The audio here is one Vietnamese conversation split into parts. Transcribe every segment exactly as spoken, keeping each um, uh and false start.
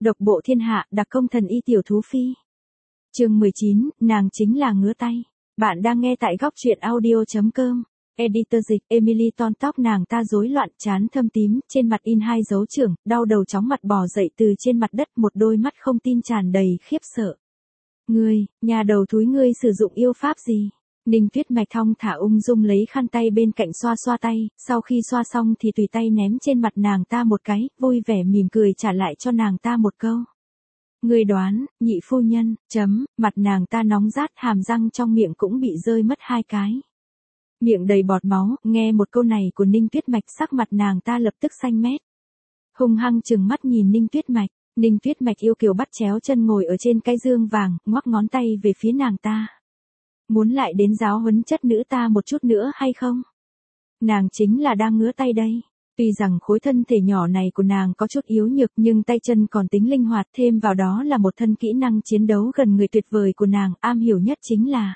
độc bộ thiên hạ, đặc công thần y tiểu thú phi. Chương mười chín, nàng chính là ngứa tay. Bạn đang nghe tại góc truyện audio chấm com. Editor dịch, Emily ton tóc nàng ta rối loạn, trán thâm tím, trên mặt in hai dấu chưởng, đau đầu chóng mặt bò dậy từ trên mặt đất, một đôi mắt không tin tràn đầy khiếp sợ. Ngươi, nhà đầu thúi ngươi sử dụng yêu pháp gì? Ninh Tuyết Mạch thong thả ung dung lấy khăn tay bên cạnh xoa xoa tay, sau khi xoa xong thì tùy tay ném trên mặt nàng ta một cái, vui vẻ mỉm cười trả lại cho nàng ta một câu. Ngươi đoán, nhị phu nhân, chấm, mặt nàng ta nóng rát, hàm răng trong miệng cũng bị rơi mất hai cái. Miệng đầy bọt máu, nghe một câu này của Ninh Tuyết Mạch, sắc mặt nàng ta lập tức xanh mét. Hung hăng trừng mắt nhìn Ninh Tuyết Mạch, Ninh Tuyết Mạch yêu kiều bắt chéo chân ngồi ở trên cái giường vàng, ngoắc ngón tay về phía nàng ta. Muốn lại đến giáo huấn chất nữ ta một chút nữa hay không? Nàng chính là đang ngứa tay đây. Tuy rằng khối thân thể nhỏ này của nàng có chút yếu nhược nhưng tay chân còn tính linh hoạt, thêm vào đó là một thân kỹ năng chiến đấu gần người tuyệt vời của nàng, am hiểu nhất chính là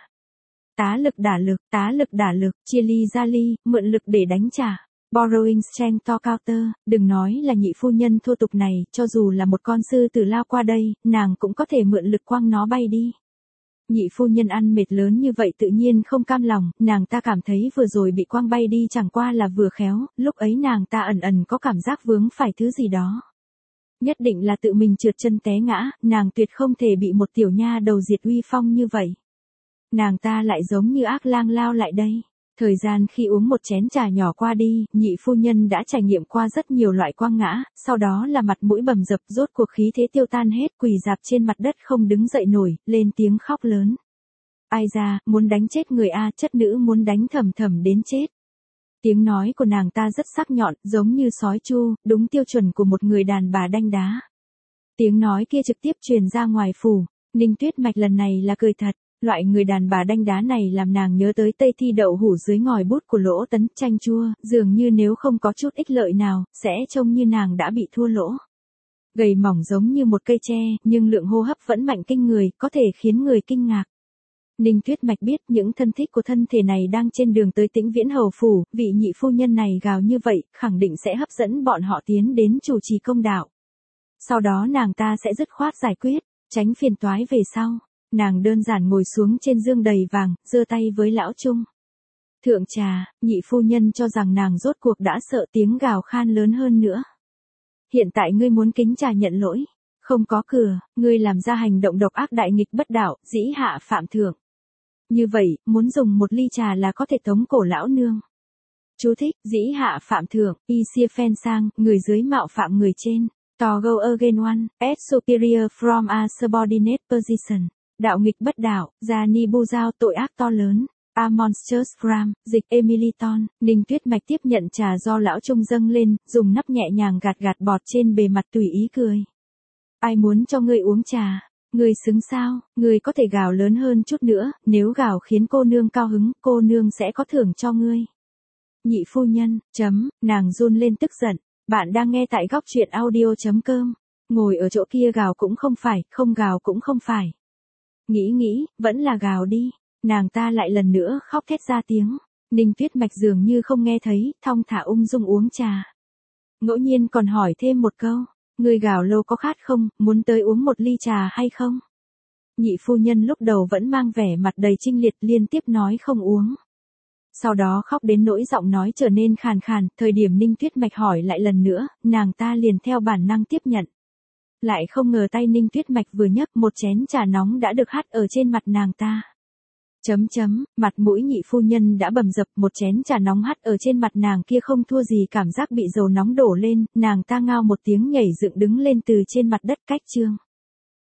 tá lực đả lực, tá lực đả lực, chia ly ra ly, mượn lực để đánh trả. Borrowing strength to counter, đừng nói là nhị phu nhân thô tục này, cho dù là một con sư tử lao qua đây, nàng cũng có thể mượn lực quăng nó bay đi. Nhị phu nhân ăn mệt lớn như vậy tự nhiên không cam lòng, nàng ta cảm thấy vừa rồi bị quăng bay đi chẳng qua là vừa khéo, lúc ấy nàng ta ẩn ẩn có cảm giác vướng phải thứ gì đó. Nhất định là tự mình trượt chân té ngã, nàng tuyệt không thể bị một tiểu nha đầu diệt uy phong như vậy. Nàng ta lại giống như ác lang lao lại đây. Thời gian khi uống một chén trà nhỏ qua đi, nhị phu nhân đã trải nghiệm qua rất nhiều loại quăng ngã, sau đó là mặt mũi bầm dập, rốt cuộc khí thế tiêu tan hết, quỳ rạp trên mặt đất không đứng dậy nổi, lên tiếng khóc lớn. Ai ra, muốn đánh chết người a, chất nữ muốn đánh thầm thầm đến chết. Tiếng nói của nàng ta rất sắc nhọn, giống như sói chu, đúng tiêu chuẩn của một người đàn bà đanh đá. Tiếng nói kia trực tiếp truyền ra ngoài phủ, Ninh Tuyết Mạch lần này là cười thật. Loại người đàn bà đanh đá này làm nàng nhớ tới Tây Thi đậu hủ dưới ngòi bút của Lỗ Tấn, chanh chua, dường như nếu không có chút ích lợi nào, sẽ trông như nàng đã bị thua lỗ. Gầy mỏng giống như một cây tre, nhưng lượng hô hấp vẫn mạnh kinh người, có thể khiến người kinh ngạc. Ninh Tuyết Mạch biết những thân thích của thân thể này đang trên đường tới Tĩnh Viễn Hầu phủ, vị nhị phu nhân này gào như vậy, khẳng định sẽ hấp dẫn bọn họ tiến đến chủ trì công đạo. Sau đó nàng ta sẽ dứt khoát giải quyết, tránh phiền toái về sau. Nàng đơn giản ngồi xuống trên giường đầy vàng, giơ tay với lão Trung. Thượng trà, nhị phu nhân cho rằng nàng rốt cuộc đã sợ tiếng gào khan lớn hơn nữa. Hiện tại ngươi muốn kính trà nhận lỗi. Không có cửa, ngươi làm ra hành động độc ác đại nghịch bất đạo, dĩ hạ phạm thượng. Như vậy, muốn dùng một ly trà là có thể tống cổ lão nương. Chú thích, dĩ hạ phạm thượng, y xia phen sang, người dưới mạo phạm người trên. To go again one, as superior from a subordinate position. Đạo nghịch bất đạo, gia ni bu giao, tội ác to lớn. A monstrous crime, dịch Emily ton. Ninh Tuyết Mạch tiếp nhận trà do lão Trung dâng lên, dùng nắp nhẹ nhàng gạt gạt bọt trên bề mặt tùy ý cười. Ai muốn cho ngươi uống trà? Ngươi xứng sao? Ngươi có thể gào lớn hơn chút nữa, nếu gào khiến cô nương cao hứng, cô nương sẽ có thưởng cho ngươi. Nhị phu nhân, chấm, nàng run lên tức giận. Bạn đang nghe tại góc truyện audio chấm com. Ngồi ở chỗ kia gào cũng không phải, không gào cũng không phải. Nghĩ nghĩ, vẫn là gào đi. Nàng ta lại lần nữa khóc thét ra tiếng. Ninh Tuyết Mạch dường như không nghe thấy, thong thả ung dung uống trà. Ngẫu nhiên còn hỏi thêm một câu. Người gào lâu có khát không, muốn tới uống một ly trà hay không? Nhị phu nhân lúc đầu vẫn mang vẻ mặt đầy chinh liệt, liên tiếp nói không uống. Sau đó khóc đến nỗi giọng nói trở nên khàn khàn, thời điểm Ninh Tuyết Mạch hỏi lại lần nữa, nàng ta liền theo bản năng tiếp nhận. Lại không ngờ tay Ninh Tuyết Mạch vừa nhấc, một chén trà nóng đã được hắt ở trên mặt nàng ta. Chấm chấm, mặt mũi nhị phu nhân đã bầm dập, một chén trà nóng hắt ở trên mặt nàng kia không thua gì cảm giác bị dầu nóng đổ lên, nàng ta ngao một tiếng nhảy dựng đứng lên từ trên mặt đất cách chương.